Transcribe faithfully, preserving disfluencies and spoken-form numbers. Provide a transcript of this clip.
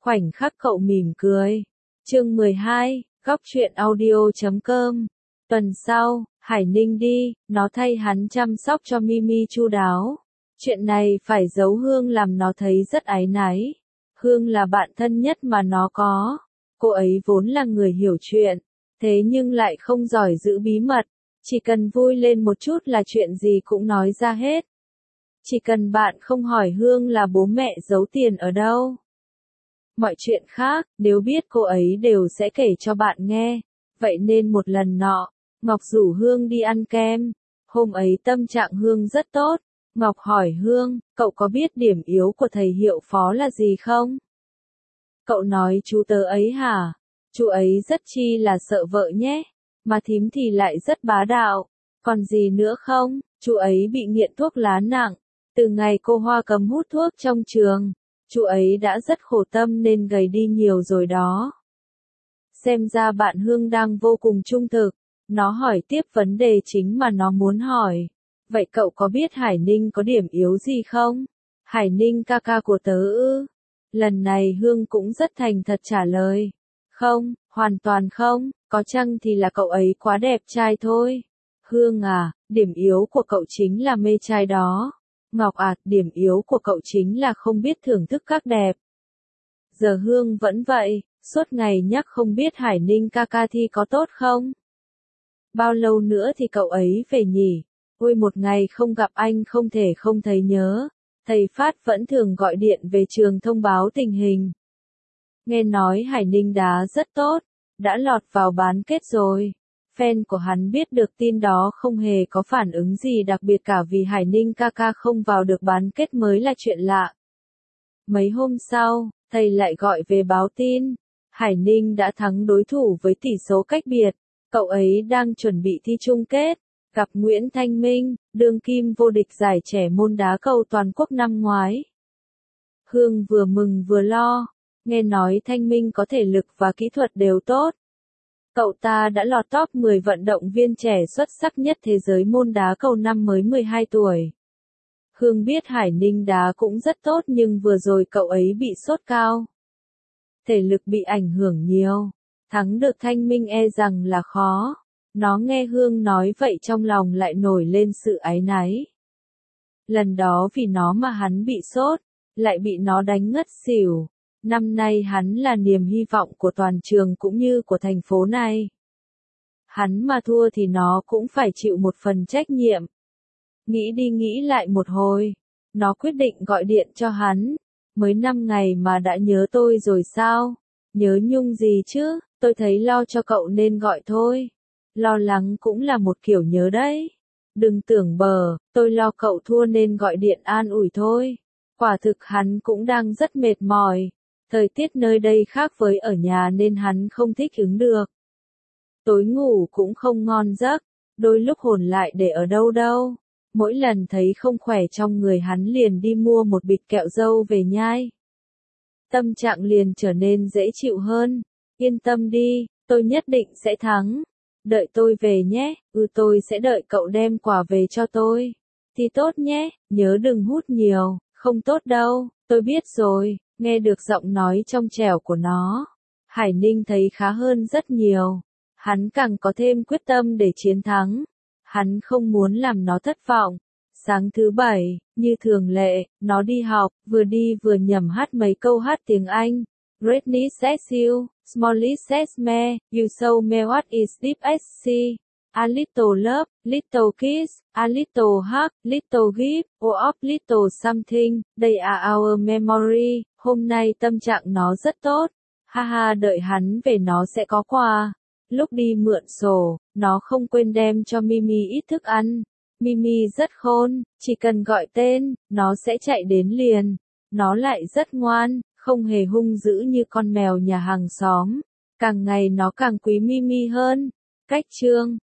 Khoảnh khắc cậu mỉm cười. Chương mười hai, góc truyện audio chấm com. Tuần sau, Hải Ninh đi, nó thay hắn chăm sóc cho Mimi chu đáo. Chuyện này phải giấu Hương làm nó thấy rất áy náy. Hương là bạn thân nhất mà nó có. Cô ấy vốn là người hiểu chuyện, thế nhưng lại không giỏi giữ bí mật. Chỉ cần vui lên một chút là chuyện gì cũng nói ra hết. Chỉ cần bạn không hỏi Hương là bố mẹ giấu tiền ở đâu. Mọi chuyện khác, nếu biết cô ấy đều sẽ kể cho bạn nghe. Vậy nên một lần nọ, Ngọc rủ Hương đi ăn kem. Hôm ấy tâm trạng Hương rất tốt. Ngọc hỏi Hương, cậu có biết điểm yếu của thầy hiệu phó là gì không? Cậu nói chú tớ ấy hả? Chú ấy rất chi là sợ vợ nhé. Mà thím thì lại rất bá đạo. Còn gì nữa không? Chú ấy bị nghiện thuốc lá nặng. Từ ngày cô Hoa cấm hút thuốc trong trường, chú ấy đã rất khổ tâm nên gầy đi nhiều rồi đó. Xem ra bạn Hương đang vô cùng trung thực. Nó hỏi tiếp vấn đề chính mà nó muốn hỏi. Vậy cậu có biết Hải Ninh có điểm yếu gì không? Hải Ninh ca ca của tớ ư? Lần này Hương cũng rất thành thật trả lời. Không, hoàn toàn không, có chăng thì là cậu ấy quá đẹp trai thôi. Hương à, điểm yếu của cậu chính là mê trai đó. Ngọc ạt, điểm yếu của cậu chính là không biết thưởng thức các đẹp. Giờ Hương vẫn vậy, suốt ngày nhắc không biết Hải Ninh ca ca thi có tốt không? Bao lâu nữa thì cậu ấy về nhỉ? Ôi một ngày không gặp anh không thể không thấy nhớ. Thầy Phát vẫn thường gọi điện về trường thông báo tình hình. Nghe nói Hải Ninh đá rất tốt, đã lọt vào bán kết rồi. Fan của hắn biết được tin đó không hề có phản ứng gì đặc biệt cả vì Hải Ninh ca ca không vào được bán kết mới là chuyện lạ. Mấy hôm sau, thầy lại gọi về báo tin. Hải Ninh đã thắng đối thủ với tỷ số cách biệt. Cậu ấy đang chuẩn bị thi chung kết. Gặp Nguyễn Thanh Minh, đương kim vô địch giải trẻ môn đá cầu toàn quốc năm ngoái. Hương vừa mừng vừa lo. Nghe nói Thanh Minh có thể lực và kỹ thuật đều tốt. Cậu ta đã lọt top mười vận động viên trẻ xuất sắc nhất thế giới môn đá cầu năm mới mười hai tuổi. Hương biết Hải Ninh đá cũng rất tốt nhưng vừa rồi cậu ấy bị sốt cao. Thể lực bị ảnh hưởng nhiều. Thắng được Thanh Minh e rằng là khó. Nó nghe Hương nói vậy trong lòng lại nổi lên sự áy náy. Lần đó vì nó mà hắn bị sốt, lại bị nó đánh ngất xỉu. Năm nay hắn là niềm hy vọng của toàn trường cũng như của thành phố này. Hắn mà thua thì nó cũng phải chịu một phần trách nhiệm. Nghĩ đi nghĩ lại một hồi, nó quyết định gọi điện cho hắn. Mới năm ngày mà đã nhớ tôi rồi sao? Nhớ nhung gì chứ, tôi thấy lo cho cậu nên gọi thôi. Lo lắng cũng là một kiểu nhớ đấy. Đừng tưởng bờ, tôi lo cậu thua nên gọi điện an ủi thôi. Quả thực hắn cũng đang rất mệt mỏi. Thời tiết nơi đây khác với ở nhà nên hắn không thích ứng được. Tối ngủ cũng không ngon giấc, đôi lúc hồn lại để ở đâu đâu. Mỗi lần thấy không khỏe trong người hắn liền đi mua một bịch kẹo dâu về nhai. Tâm trạng liền trở nên dễ chịu hơn. Yên tâm đi, tôi nhất định sẽ thắng. Đợi tôi về nhé, ừ tôi sẽ đợi cậu đem quà về cho tôi. Thì tốt nhé, nhớ đừng hút nhiều, không tốt đâu, tôi biết rồi. Nghe được giọng nói trong trẻo của nó, Hải Ninh thấy khá hơn rất nhiều. Hắn càng có thêm quyết tâm để chiến thắng. Hắn không muốn làm nó thất vọng. Sáng thứ bảy, như thường lệ, nó đi học, vừa đi vừa nhẩm hát mấy câu hát tiếng Anh. Greatness says you, smallest says me, you show me what is deep as sea. A little love, little kiss, a little hug, little gift, or of little something, they are our memory. Hôm nay tâm trạng nó rất tốt. Ha ha, đợi hắn về nó sẽ có quà. Lúc đi mượn sổ, nó không quên đem cho Mimi ít thức ăn. Mimi rất khôn, chỉ cần gọi tên, nó sẽ chạy đến liền. Nó lại rất ngoan, không hề hung dữ như con mèo nhà hàng xóm. Càng ngày nó càng quý Mimi hơn. Cách chương